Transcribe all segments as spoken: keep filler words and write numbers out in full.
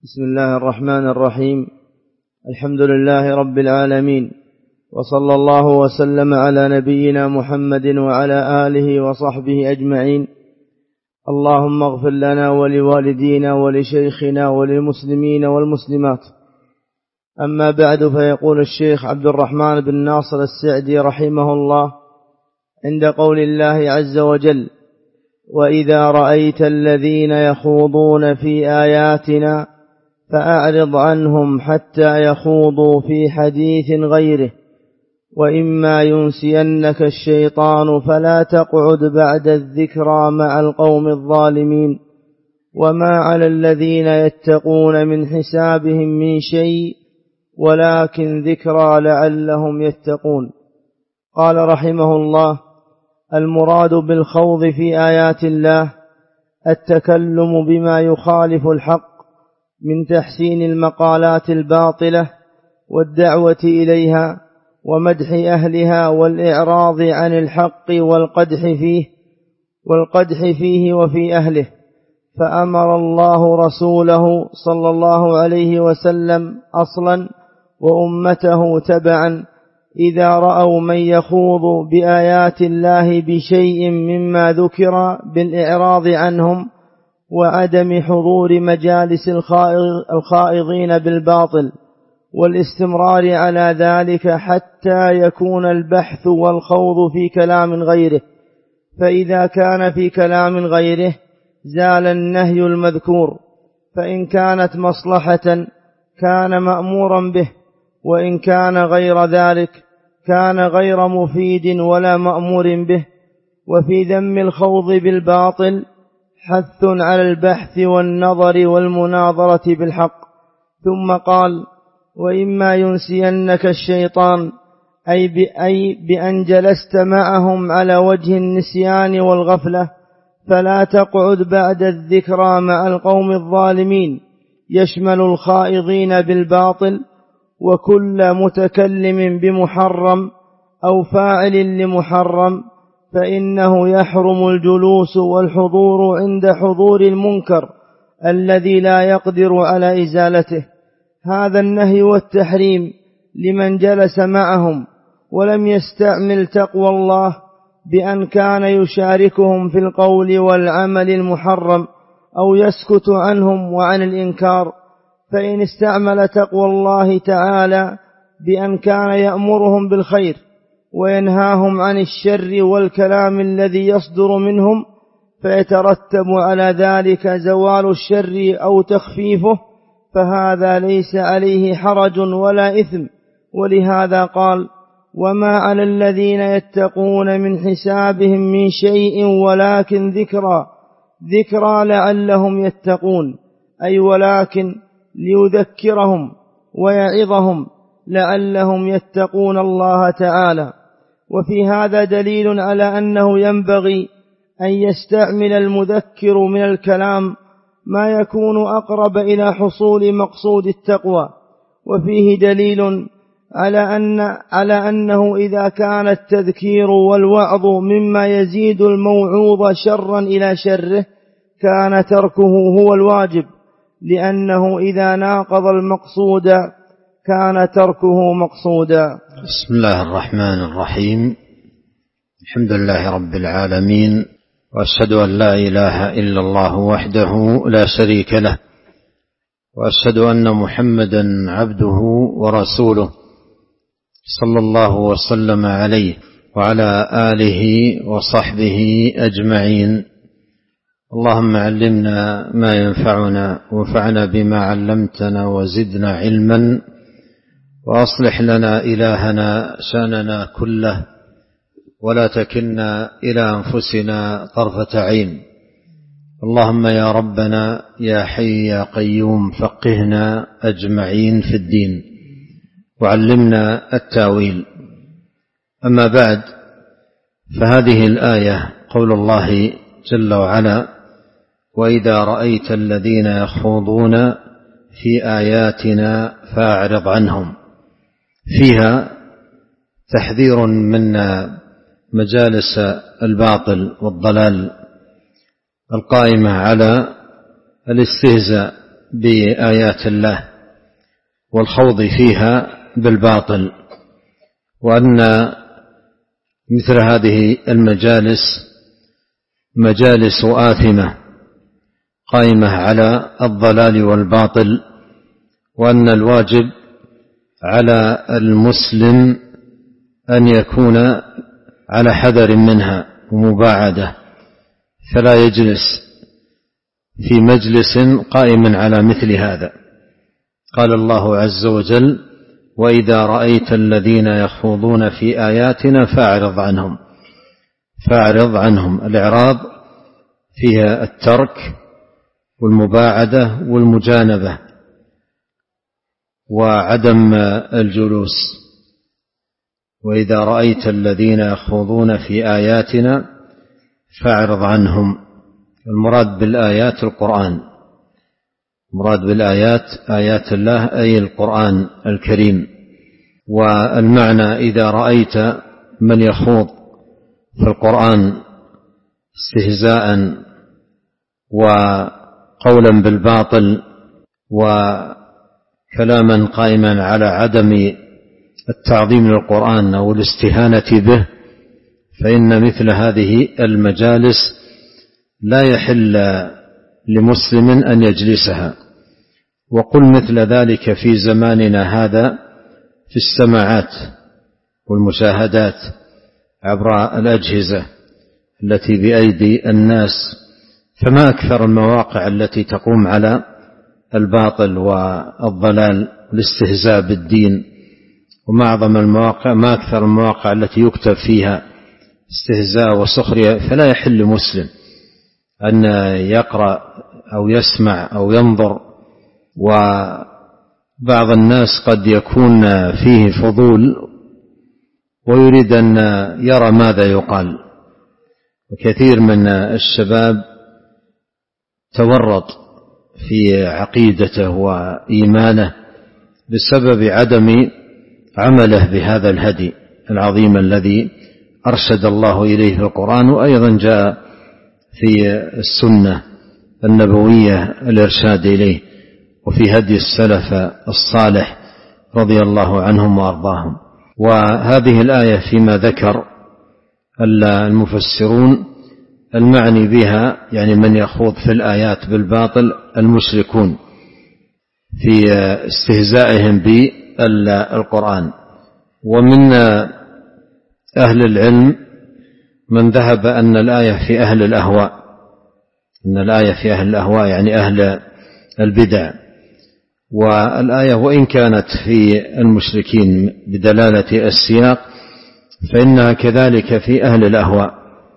بسم الله الرحمن الرحيم. الحمد لله رب العالمين، وصلى الله وسلم على نبينا محمد وعلى آله وصحبه أجمعين. اللهم اغفر لنا ولوالدينا ولشيخنا وللمسلمين والمسلمات. أما بعد، فيقول الشيخ عبد الرحمن بن ناصر السعدي رحمه الله عند قول الله عز وجل: وإذا رأيت الذين يخوضون في آياتنا فأعرض عنهم حتى يخوضوا في حديث غيره، وإما ينسينك الشيطان فلا تقعد بعد الذكرى مع القوم الظالمين، وما على الذين يتقون من حسابهم من شيء ولكن ذكرى لعلهم يتقون. قال رحمه الله: المراد بالخوض في آيات الله التكلم بما يخالف الحق من تحسين المقالات الباطلة والدعوة إليها ومدح أهلها والإعراض عن الحق والقدح فيه والقدح فيه وفي أهله. فأمر الله رسوله صلى الله عليه وسلم أصلا وأمته تبعا إذا رأوا من يخوض بآيات الله بشيء مما ذكر بالإعراض عنهم وعدم حضور مجالس الخائضين بالباطل والاستمرار على ذلك حتى يكون البحث والخوض في كلام غيره. فإذا كان في كلام غيره زال النهي المذكور، فإن كانت مصلحة كان مأمورا به، وإن كان غير ذلك كان غير مفيد ولا مأمور به. وفي ذم الخوض بالباطل حث على البحث والنظر والمناظرة بالحق. ثم قال: وإما ينسينك الشيطان، أي بأن جلست معهم على وجه النسيان والغفلة فلا تقعد بعد الذكرى مع القوم الظالمين، يشمل الخائضين بالباطل وكل متكلم بمحرم أو فاعل لمحرم، فإنه يحرم الجلوس والحضور عند حضور المنكر الذي لا يقدر على إزالته. هذا النهي والتحريم لمن جلس معهم ولم يستعمل تقوى الله بأن كان يشاركهم في القول والعمل المحرم أو يسكت عنهم وعن الإنكار. فإن استعمل تقوى الله تعالى بأن كان يأمرهم بالخير وينهاهم عن الشر والكلام الذي يصدر منهم فيترتب على ذلك زوال الشر أو تخفيفه، فهذا ليس عليه حرج ولا إثم. ولهذا قال: وما على الذين يتقون من حسابهم من شيء ولكن ذكرى ذكرى لعلهم يتقون، أي ولكن ليذكرهم ويعظهم لعلهم يتقون الله تعالى. وفي هذا دليل على أنه ينبغي أن يستعمل المذكر من الكلام ما يكون أقرب إلى حصول مقصود التقوى. وفيه دليل على أن على أنه إذا كان التذكير والوعظ مما يزيد الموعوظ شرا إلى شره كان تركه هو الواجب، لأنه إذا ناقض المقصود كان تركه مقصودا. بسم الله الرحمن الرحيم. الحمد لله رب العالمين، وأشهد أن لا إله إلا الله وحده لا شريك له، وأشهد أن محمدا عبده ورسوله صلى الله وسلم عليه وعلى آله وصحبه أجمعين. اللهم علمنا ما ينفعنا وانفعنا بما علمتنا وزدنا علما، وأصلح لنا إلهنا شأننا كله، ولا تكلنا إلى أنفسنا طرفة عين. اللهم يا ربنا يا حي يا قيوم فقهنا أجمعين في الدين وعلمنا التاويل. أما بعد، فهذه الآية قول الله جل وعلا: وإذا رأيت الذين يخوضون في آياتنا فأعرض عنهم، فيها تحذير من مجالس الباطل والضلال القائمة على الاستهزاء بآيات الله والخوض فيها بالباطل، وأن مثل هذه المجالس مجالس آثمة قائمة على الضلال والباطل، وأن الواجب على المسلم أن يكون على حذر منها ومباعدة، فلا يجلس في مجلس قائم على مثل هذا. قال الله عز وجل: وإذا رأيت الذين يخوضون في آياتنا فأعرض عنهم. فأعرض عنهم، الإعراض فيها الترك والمباعدة والمجانبة وعدم الجلوس. وإذا رأيت الذين يخوضون في آياتنا فأعرض عنهم. المراد بالآيات القرآن، المراد بالآيات آيات الله أي القرآن الكريم. والمعنى إذا رأيت من يخوض في القرآن استهزاء وقولا بالباطل وكلاما قائما على عدم التعظيم للقرآن أو الاستهانة به، فإن مثل هذه المجالس لا يحل لمسلم أن يجلسها. وقل مثل ذلك في زماننا هذا في السماعات والمشاهدات عبر الأجهزة التي بأيدي الناس، فما أكثر المواقع التي تقوم على الباطل والضلال والاستهزاء بالدين، وما أعظم المواقع ما أكثر المواقع التي يكتب فيها استهزاء وسخرية. فلا يحل لمسلم أن يقرأ أو يسمع أو ينظر. وبعض الناس قد يكون فيه فضول ويريد أن يرى ماذا يقال، وكثير من الشباب تورط في عقيدته وإيمانه بسبب عدم عمله بهذا الهدي العظيم الذي أرشد الله إليه في القرآن، وأيضا جاء في السنة النبوية الإرشاد إليه، وفي هدي السلف الصالح رضي الله عنهم وأرضاهم. وهذه الآية فيما ذكر المفسرون المعني بها يعني من يخوض في الآيات بالباطل المشركون في استهزائهم بالقرآن. ومن أهل العلم من ذهب أن الآية في أهل الأهواء، أن الآية في أهل الأهواء يعني أهل البدع. والآية وإن كانت في المشركين بدلالة السياق فإنها كذلك في أهل الأهواء،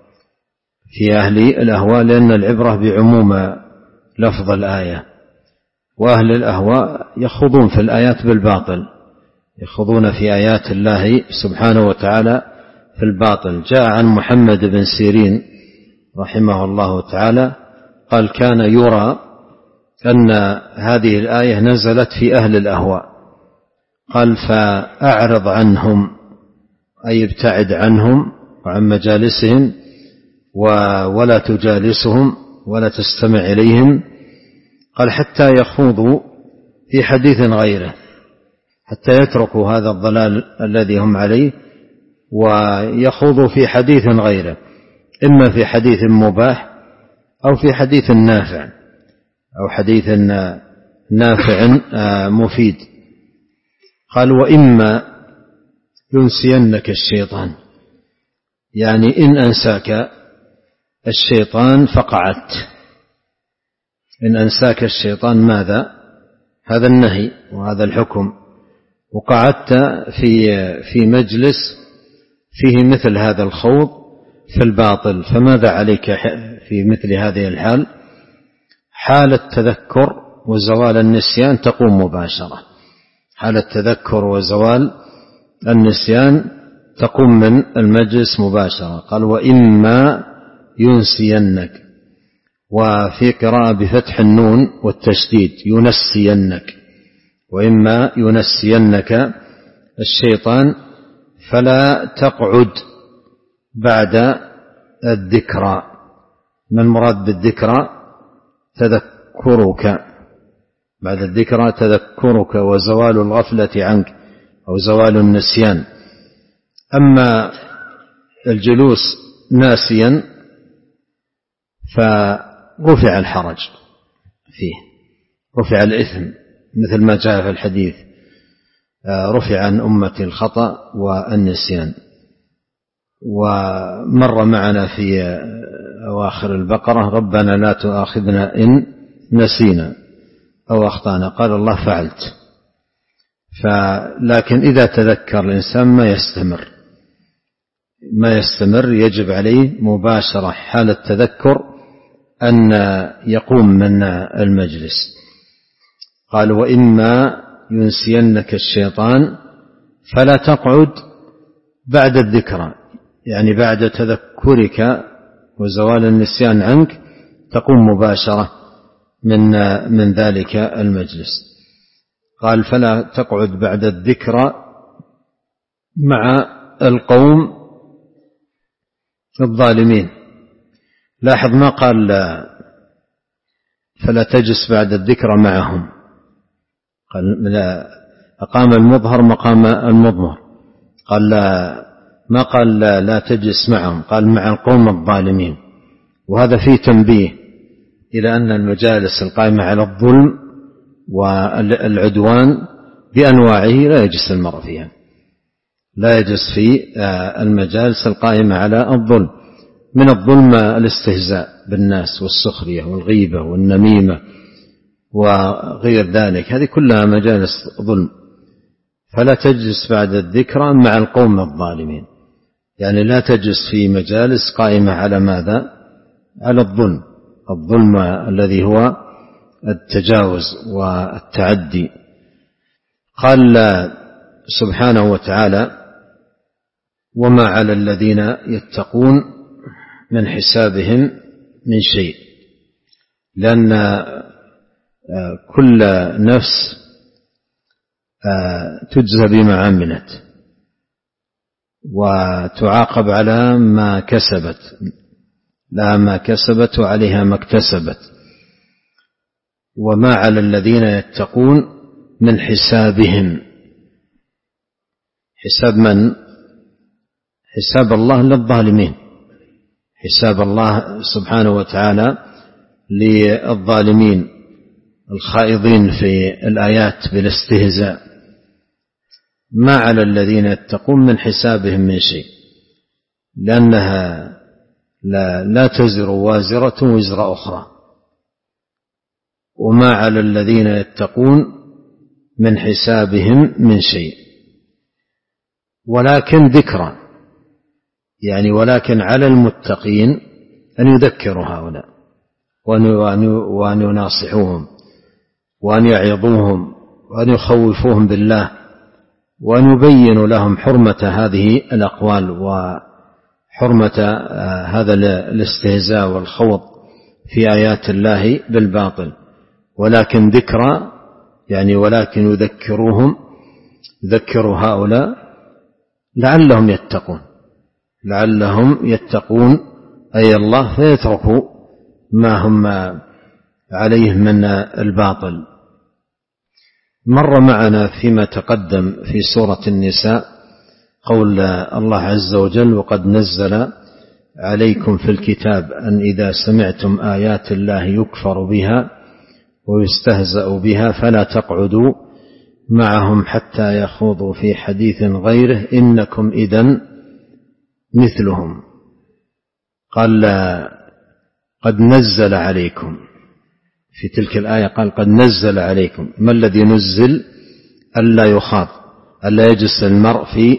في أهل الأهواء، لأن العبرة بعموم لفظ الآية. وأهل الأهواء يخوضون في الآيات بالباطل، يخوضون في آيات الله سبحانه وتعالى في الباطل. جاء عن محمد بن سيرين رحمه الله تعالى قال: كان يرى أن هذه الآية نزلت في أهل الأهواء. قال: فأعرض عنهم، أي ابتعد عنهم وعن مجالسهم ولا تجالسهم ولا تستمع إليهم. قال: حتى يخوضوا في حديث غيره، حتى يتركوا هذا الضلال الذي هم عليه ويخوضوا في حديث غيره، إما في حديث مباح أو في حديث نافع أو حديث نافع مفيد. قال: وإما ينسينك الشيطان، يعني إن أنساك الشيطان فقعدت. إن أنساك الشيطان ماذا؟ هذا النهي وهذا الحكم، وقعدت في في مجلس فيه مثل هذا الخوض في الباطل، فماذا عليك في مثل هذه الحال؟ حال التذكر وزوال النسيان تقوم مباشرة. حال التذكر وزوال النسيان تقوم من المجلس مباشرة. قال: وإما ينسينك، وفي قراءة بفتح النون والتشديد ينسينك، وإما ينسينك الشيطان فلا تقعد بعد الذكرى. ما المراد بالذكرى؟ تذكرك بعد الذكرى تذكرك وزوال الغفلة عنك أو زوال النسيان. أما الجلوس ناسيا فرفع الحرج فيه، رفع الإثم مثل ما جاء في الحديث رفع عن أمتي الخطأ والنسيان. ومر معنا في أواخر البقرة ربنا لا تؤاخذنا إن نسينا أو أخطأنا، قال الله فعلت. لكن إذا تذكر الإنسان ما يستمر ما يستمر يجب عليه مباشرة حال التذكر أن يقوم من المجلس. قال وإما ينسينك الشيطان فلا تقعد بعد الذكرى، يعني بعد تذكرك وزوال النسيان عنك تقوم مباشرة من من ذلك المجلس. قال فلا تقعد بعد الذكرى مع القوم الظالمين. لاحظ ما قال فلا تجلس بعد الذكرى معهم، قال لا، أقام المظهر مقام المضمر. قال لا، ما قال لا, لا تجلس معهم، قال مع القوم الظالمين. وهذا فيه تنبيه إلى أن المجالس القائمة على الظلم والعدوان بأنواعه لا يجلس المرء فيها، لا يجلس في المجالس القائمة على الظلم. من الظلم الاستهزاء بالناس والسخرية والغيبة والنميمة وغير ذلك، هذه كلها مجالس ظلم. فلا تجلس بعد الذكرى مع القوم الظالمين، يعني لا تجلس في مجالس قائمة على ماذا؟ على الظلم، الظلم الذي هو التجاوز والتعدي. قال سبحانه وتعالى وما على الذين يتقون من حسابهم من شيء، لأن كل نفس تجزى بما عملت وتعاقب على ما كسبت، لها ما كسبت وعليها ما اكتسبت. وما على الذين يتقون من حسابهم، حساب من؟ حساب الله للظالمين، حساب الله سبحانه وتعالى للظالمين الخائضين في الآيات بالاستهزاء. ما على الذين يتقون من حسابهم من شيء، لأنها لا, لا تزر وازرة وزر أخرى. وما على الذين يتقون من حسابهم من شيء، ولكن ذكرى، يعني ولكن على المتقين أن يذكروا هؤلاء وأن يناصحوهم وأن يعظوهم وأن يخوفوهم بالله وأن يبينوا لهم حرمة هذه الأقوال وحرمة هذا الاستهزاء والخوض في آيات الله بالباطل. ولكن ذكرى، يعني ولكن يذكروهم، يذكروا هؤلاء لعلهم يتقون، لعلهم يتقون أي الله فيتركوا ما هم عليه من الباطل. مر معنا فيما تقدم في سورة النساء قول الله عز وجل وقد نزل عليكم في الكتاب أن إذا سمعتم آيات الله يكفر بها ويستهزأ بها فلا تقعدوا معهم حتى يخوضوا في حديث غيره إنكم إذن مثلهم. قال قد نزل عليكم، في تلك الآية قال قد نزل عليكم. ما الذي نزل؟ ألا يخاض، ألا يجلس المرء في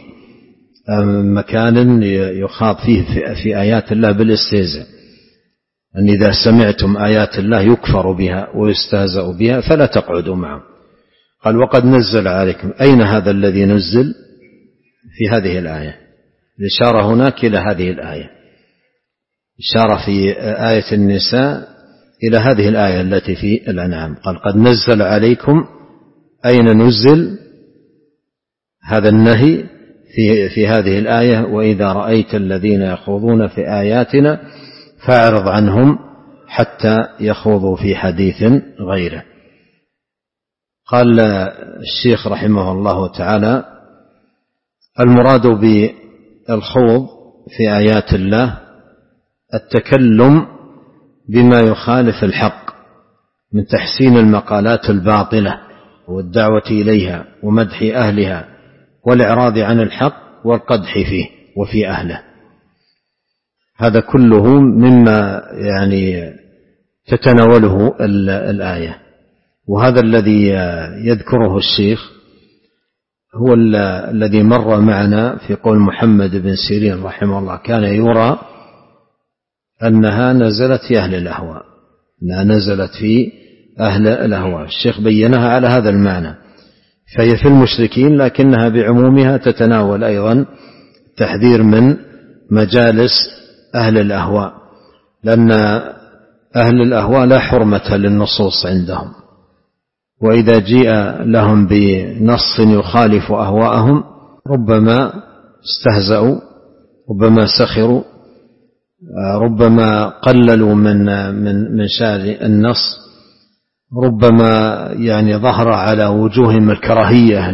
مكان يخاض فيه في آيات الله بالاستهزاء. أن إذا سمعتم آيات الله يكفر بها ويستهزأ بها فلا تقعدوا معهم. قال وقد نزل عليكم، أين هذا الذي نزل؟ في هذه الآية. الإشارة هناك إلى هذه الآية، إشارة في آية النساء إلى هذه الآية التي في الأنعام. قال قد نزل عليكم، أين نزل هذا النهي؟ في, في هذه الآية وإذا رأيت الذين يخوضون في آياتنا فاعرض عنهم حتى يخوضوا في حديث غيره. قال الشيخ رحمه الله تعالى: المراد بالخوض في آيات الله التكلم بما يخالف الحق من تحسين المقالات الباطلة والدعوة إليها ومدح أهلها والإعراض عن الحق والقدح فيه وفي أهله. هذا كله مما يعني تتناوله الآية. وهذا الذي يذكره الشيخ هو الذي مر معنا في قول محمد بن سيرين رحمه الله: كان يرى أنها نزلت في أهل الأهواء، أنها نزلت في أهل الأهواء. الشيخ بينها على هذا المعنى، فهي في المشركين لكنها بعمومها تتناول أيضا تحذير من مجالس أهل الأهواء، لأن أهل الأهواء لا حرمة للنصوص عندهم، وإذا جيء لهم بنص يخالف أهواءهم ربما استهزأوا، ربما سخروا، ربما قللوا من من من شأن النص، ربما يعني ظهر على وجوههم الكراهية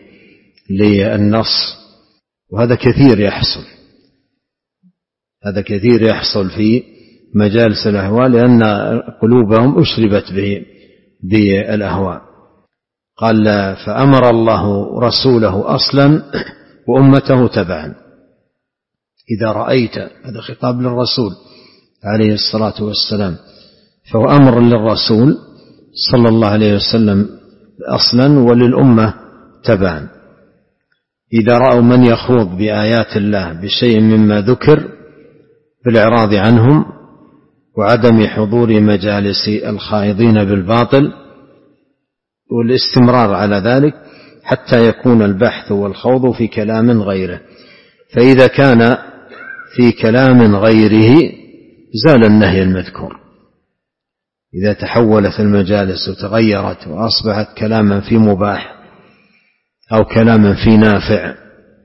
للنص. وهذا كثير يحصل، هذا كثير يحصل في مجالس الأهواء، لأن قلوبهم أشربت بالأهواء. قال: فأمر الله رسوله أصلا وأمته تبعا. إذا رأيت، هذا خطاب للرسول عليه الصلاة والسلام، فهو أمر للرسول صلى الله عليه وسلم أصلا وللأمة تبعا. إذا رأوا من يخوض بآيات الله بشيء مما ذكر بالإعراض عنهم وعدم حضور مجالس الخائضين بالباطل والاستمرار على ذلك حتى يكون البحث والخوض في كلام غيره. فإذا كان في كلام غيره زال النهي المذكور. إذا تحولت المجالس وتغيرت وأصبحت كلاما في مباح أو كلاما في نافع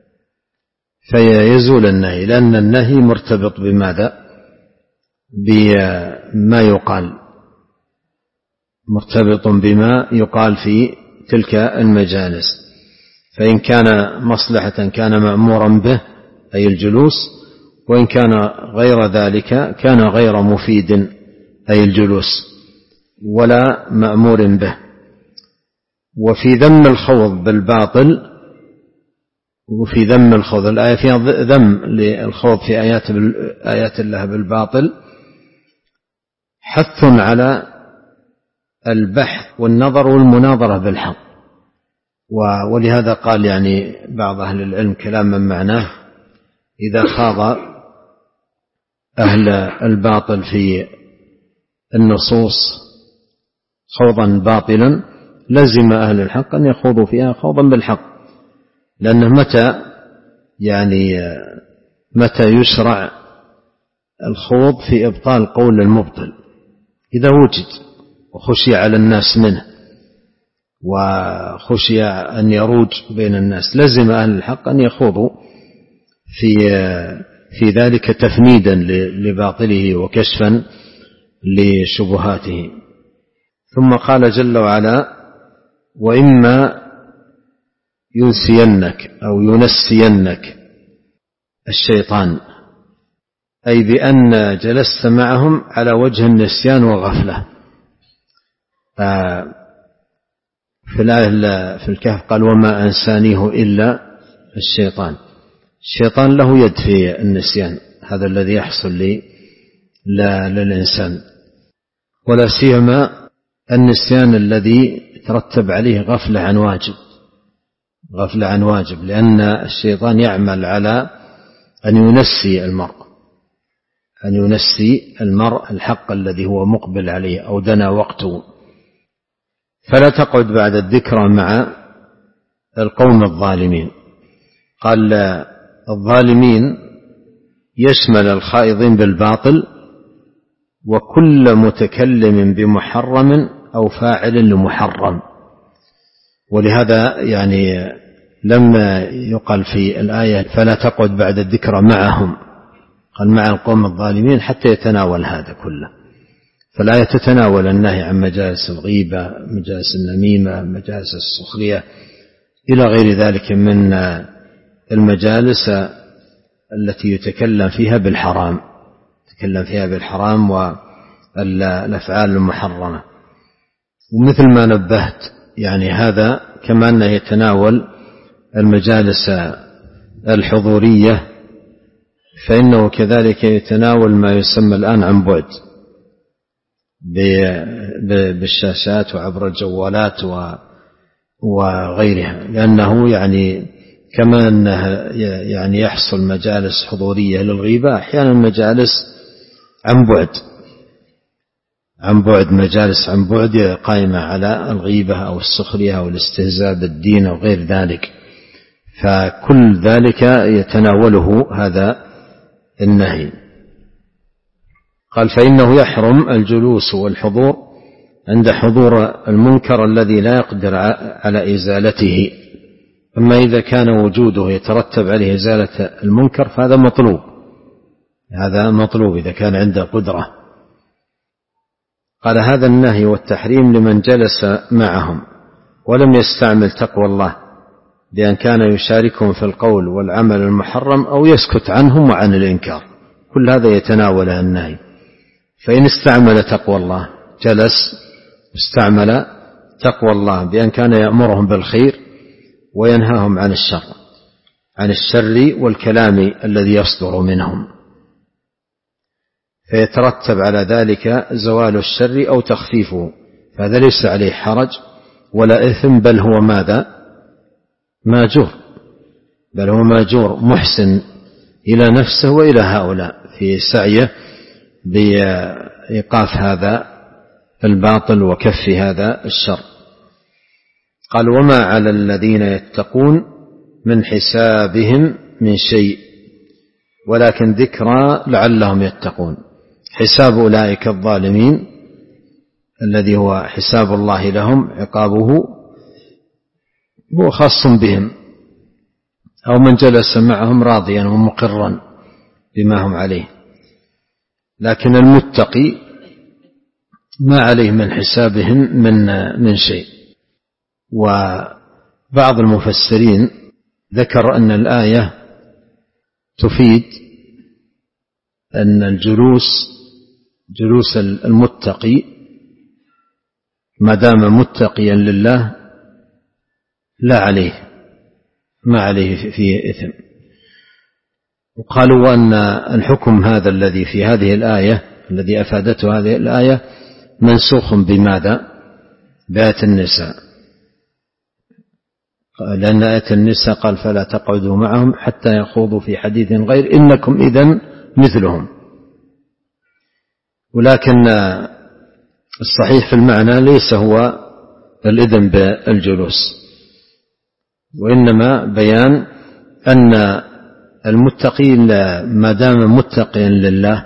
فيزول النهي، لأن النهي مرتبط بماذا؟ بما يقال، مرتبط بما يقال في تلك المجالس. فإن كان مصلحة كان مأمورا به أي الجلوس، وإن كان غير ذلك كان غير مفيد أي الجلوس ولا مأمور به. وفي ذم الخوض بالباطل، وفي ذم الخوض، الآية فيها ذم للخوض في آيات آيات الله بالباطل، حث على البحث والنظر والمناظرة بالحق. ولهذا قال يعني بعض أهل العلم كلاما معناه: إذا خاض أهل الباطل في النصوص خوضا باطلا لزم أهل الحق أن يخوضوا فيها خوضا بالحق، لأنه متى يعني متى يشرع الخوض في إبطال قول المبطل؟ إذا وجد وخشي على الناس منه وخشي أن يروج بين الناس، لزم أهل الحق أن يخوضوا في في ذلك تفنيدا لباطله وكشفا لشبهاته. ثم قال جل وعلا: وإما ينسينك أو ينسينك الشيطان، أي بأن جلست معهم على وجه النسيان والغفلة. في الآية في الكهف قال: وما أنسانيه إلا الشيطان. الشيطان له يد في النسيان، هذا الذي يحصل لي لا للإنسان، ولا سيما النسيان الذي ترتب عليه غفلة عن واجب، غفلة عن واجب، لأن الشيطان يعمل على أن ينسي المرء، أن ينسي المرء الحق الذي هو مقبل عليه أو دنا وقته. فلا تقعد بعد الذكرى مع القوم الظالمين. قال: الظالمين يشمل الخائضين بالباطل وكل متكلم بمحرم أو فاعل لمحرم. ولهذا يعني لما يقال في الآية فلا تقعد بعد الذكرى معهم، قال مع القوم الظالمين حتى يتناول هذا كله. فالآية تتناول النهي عن مجالس الغيبة، مجالس النميمة، مجالس السخرية إلى غير ذلك من المجالس التي يتكلم فيها بالحرام يتكلم فيها بالحرام والأفعال المحرمة. ومثل ما نبهت يعني هذا كما أنه يتناول المجالس الحضورية، فإنه كذلك يتناول ما يسمى الآن عن بعد بالشاشات وعبر الجوالات وغيرها، لأنه يعني كما أنه يعني يحصل مجالس حضورية للغيبة، أحيانا مجالس عن بعد عن بعد مجالس عن بعد قائمة على الغيبة أو السخرية أو الاستهزاء بالدين أو غير ذلك، فكل ذلك يتناوله هذا النهي. قال فإنه يحرم الجلوس والحضور عند حضور المنكر الذي لا يقدر على إزالته. أما إذا كان وجوده يترتب عليه إزالة المنكر فهذا مطلوب هذا مطلوب إذا كان عنده قدرة. قال هذا النهي والتحريم لمن جلس معهم ولم يستعمل تقوى الله بأن كان يشاركهم في القول والعمل المحرم أو يسكت عنهم وعن الإنكار، كل هذا يتناوله النهي. فإن استعمل تقوى الله جلس استعمل تقوى الله بأن كان يأمرهم بالخير وينهاهم عن الشر عن الشر والكلام الذي يصدر منهم، فيترتب على ذلك زوال الشر أو تخفيفه، فهذا ليس عليه حرج ولا إثم، بل هو ماذا؟ ماجور بل هو ماجور محسن إلى نفسه وإلى هؤلاء في سعيه بإيقاف هذا الباطل وكف هذا الشر. قال وما على الذين يتقون من حسابهم من شيء ولكن ذكرى لعلهم يتقون. حساب أولئك الظالمين الذي هو حساب الله لهم عقابه هو خاص بهم، أو من جلس معهم راضيا ومقرا بما هم عليه، لكن المتقي ما عليه من حسابهم من من شيء. وبعض المفسرين ذكر أن الآية تفيد أن الجلوس جلوس المتقي ما دام متقيا لله لا عليه ما عليه فيه إثم. وقالوا أن الحكم هذا الذي في هذه الآية الذي أفادته هذه الآية منسوخ بماذا؟ بآية النساء، لأن آية النساء قال فلا تقعدوا معهم حتى يخوضوا في حديث غير إنكم إذن مثلهم. ولكن الصحيح في المعنى ليس هو الإذن بالجلوس، وإنما بيان أن المتقي ما دام متقيا لله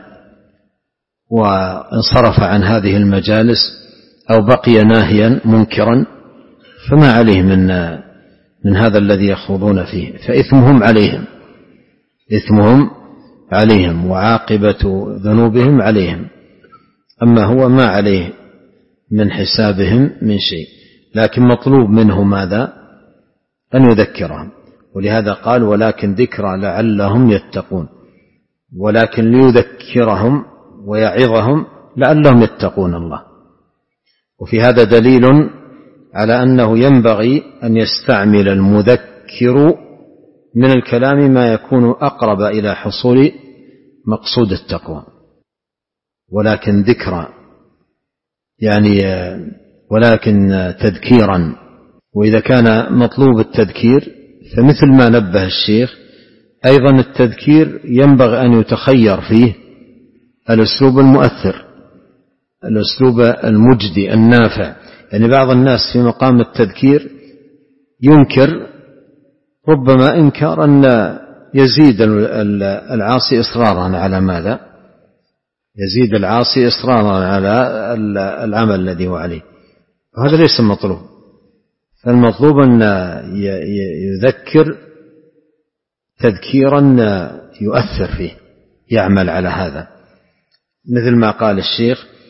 وانصرف عن هذه المجالس أو بقي ناهيا منكرا فما عليه من من هذا الذي يخوضون فيه، فإثمهم عليهم إثمهم عليهم وعاقبة ذنوبهم عليهم، أما هو ما عليه من حسابهم من شيء، لكن مطلوب منه ماذا؟ أن يذكرهم. ولهذا قال ولكن ذكرى لعلهم يتقون، ولكن ليذكرهم ويعظهم لعلهم يتقون الله. وفي هذا دليل على أنه ينبغي أن يستعمل المذكر من الكلام ما يكون أقرب إلى حصول مقصود التقوى. ولكن ذكرى يعني ولكن تذكيرا، وإذا كان مطلوب التذكير فمثل ما نبه الشيخ أيضا التذكير ينبغي أن يتخير فيه الأسلوب المؤثر الأسلوب المجدي النافع. يعني بعض الناس في مقام التذكير ينكر ربما إنكار أن يزيد العاصي إصرارا على ماذا؟ يزيد العاصي إصرارا على العمل الذي هو عليه، وهذا ليس المطلوب. فالمطلوب أن يذكر تذكيرا يؤثر فيه، يعمل على هذا، مثل ما قال الشيخ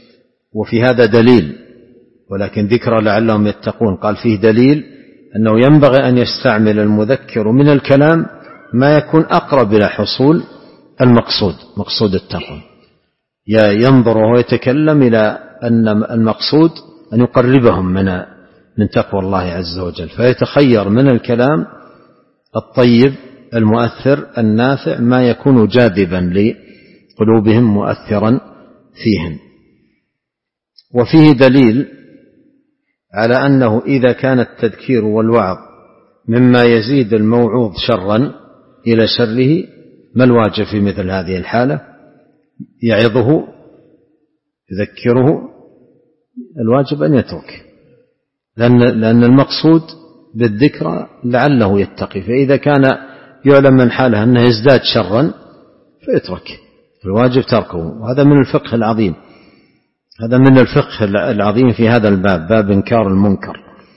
وفي هذا دليل، ولكن ذكر لعلهم يتقون. قال فيه دليل أنه ينبغي أن يستعمل المذكر من الكلام ما يكون أقرب إلى حصول المقصود، مقصود التقوى، ينظر ويتكلم إلى أن المقصود أن يقربهم من من تقوى الله عز وجل، فيتخير من الكلام الطيب المؤثر النافع ما يكون جاذبا لقلوبهم مؤثرا فيهم. وفيه دليل على أنه إذا كان التذكير والوعظ مما يزيد الموعوظ شرا إلى شره، ما الواجب في مثل هذه الحالة؟ يعظه يذكره، الواجب أن يترك، لأن, لأن المقصود بالذكرى لعله يتقي، فإذا كان يعلم من حاله أنه يزداد شرا فيترك، الواجب تركه. وهذا من الفقه العظيم، هذا من الفقه العظيم في هذا الباب، باب إنكار المنكر.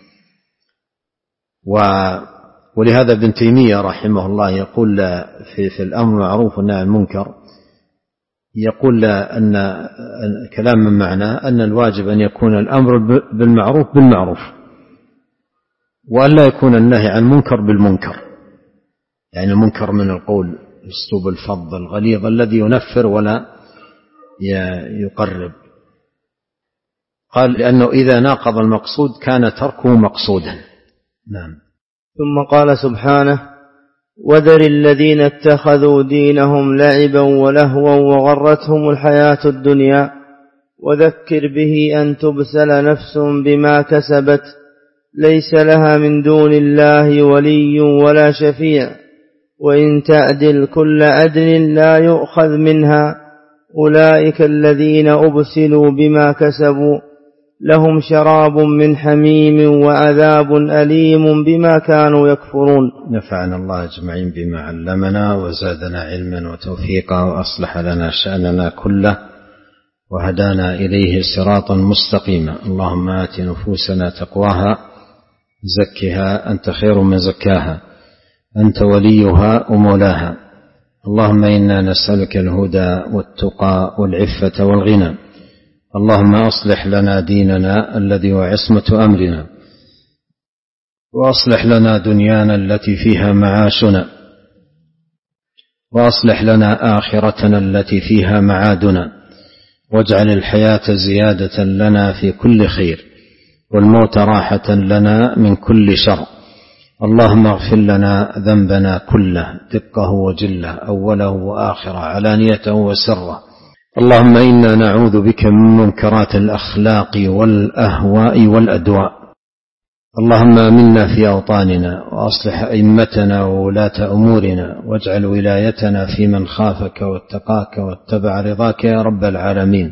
ولهذا ابن تيمية رحمه الله يقول في, في الأمر المعروف والنهي عن المنكر، يقول أن كلام من معناه أن الواجب أن يكون الأمر بالمعروف بالمعروف، وأن لا يكون النهي عن المنكر بالمنكر، يعني المنكر من القول أسلوب الفظ الغليظ الذي ينفر ولا يقرب. قال لأنه إذا ناقض المقصود كان تركه مقصودا. نعم. ثم قال سبحانه: وذر الذين اتخذوا دينهم لعبا ولهوا وغرتهم الحياة الدنيا وذكر به أن تبسل نفس بما كسبت ليس لها من دون الله ولي ولا شفيع وإن تعدل كل عدل لا يؤخذ منها أولئك الذين أبسلوا بما كسبوا لهم شراب من حميم وعذاب أليم بما كانوا يكفرون. نفعنا الله أجمعين بما علمنا وزادنا علما وتوفيقا وأصلح لنا شأننا كله وهدانا إليه صراطا مستقيما. اللهم آت نفوسنا تقواها زكها أنت خير من زكاها أنت وليها ومولاها. اللهم إنا نسألك الهدى والتقى والعفة والغنى. اللهم أصلح لنا ديننا الذي هو عصمة أمرنا وأصلح لنا دنيانا التي فيها معاشنا وأصلح لنا آخرتنا التي فيها معادنا واجعل الحياة زيادة لنا في كل خير والموت راحة لنا من كل شر. اللهم اغفر لنا ذنبنا كله دقه وجله أوله وآخره علانيته وسره. اللهم إنا نعوذ بك من منكرات الأخلاق والأهواء والأدواء. اللهم آمنا في أوطاننا وأصلح أئمتنا وولاة أمورنا واجعل ولايتنا في من خافك واتقاك واتبع رضاك يا رب العالمين.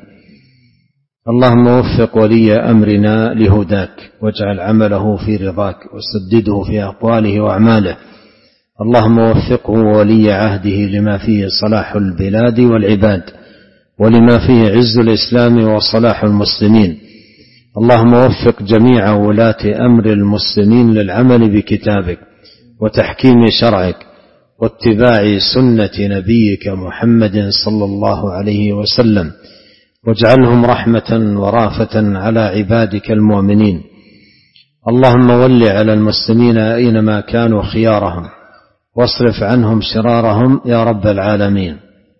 اللهم وفق ولي أمرنا لهداك واجعل عمله في رضاك وسدده في أقواله وأعماله. اللهم وفقه ولي عهده لما فيه صلاح البلاد والعباد ولما فيه عز الإسلام وصلاح المسلمين. اللهم وفق جميع ولاة أمر المسلمين للعمل بكتابك وتحكيم شرعك واتباع سنة نبيك محمد صلى الله عليه وسلم واجعلهم رحمة ورافة على عبادك المؤمنين. اللهم ول على المسلمين أينما كانوا خيارهم واصرف عنهم شرارهم يا رب العالمين.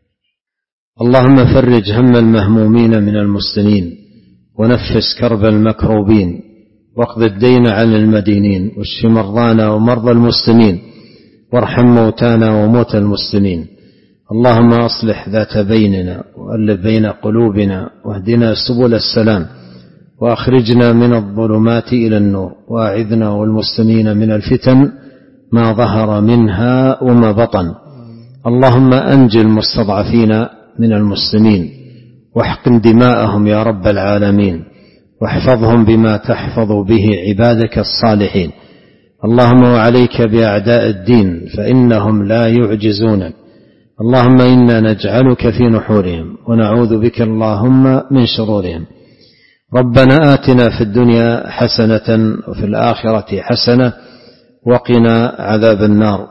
اللهم فرج هم المهمومين من المسلمين ونفس كرب المكروبين واقض الدين عن المدينين واشف مرضانا ومرضى المسلمين وارحم موتانا وموتى المسلمين. اللهم أصلح ذات بيننا وألف بين قلوبنا واهدنا سبل السلام وأخرجنا من الظلمات إلى النور وأعذنا والمسلمين من الفتن ما ظهر منها وما بطن. اللهم أنجي المستضعفين من المسلمين واحقن دماءهم يا رب العالمين واحفظهم بما تحفظ به عبادك الصالحين. اللهم وعليك بأعداء الدين فإنهم لا يعجزونك. اللهم إنا نجعلك في نحورهم ونعوذ بك اللهم من شرورهم. ربنا آتنا في الدنيا حسنة وفي الآخرة حسنة وقنا عذاب النار.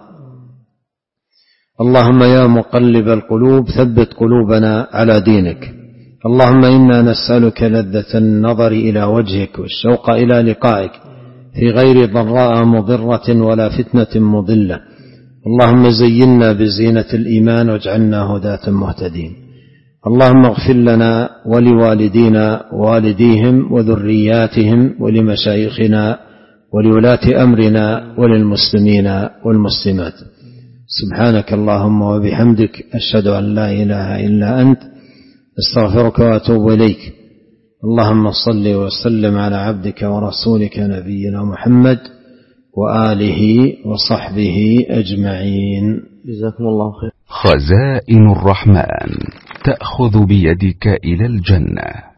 اللهم يا مقلب القلوب ثبت قلوبنا على دينك. اللهم إنا نسألك لذة النظر إلى وجهك والشوق إلى لقائك في غير ضراء مضرة ولا فتنة مضلة. اللهم زينا بزينة الإيمان واجعلنا هداة مهتدين. اللهم اغفر لنا ولوالدينا ووالديهم وذرياتهم ولمشايخنا ولولاة أمرنا وللمسلمين والمسلمات. سبحانك اللهم وبحمدك أشهد أن لا إله إلا أنت استغفرك وأتوب إليك. اللهم صل وسلم على عبدك ورسولك نبينا محمد وآله وصحبه أجمعين. جزاكم الله خير. خزائن الرحمن تأخذ بيدك إلى الجنة.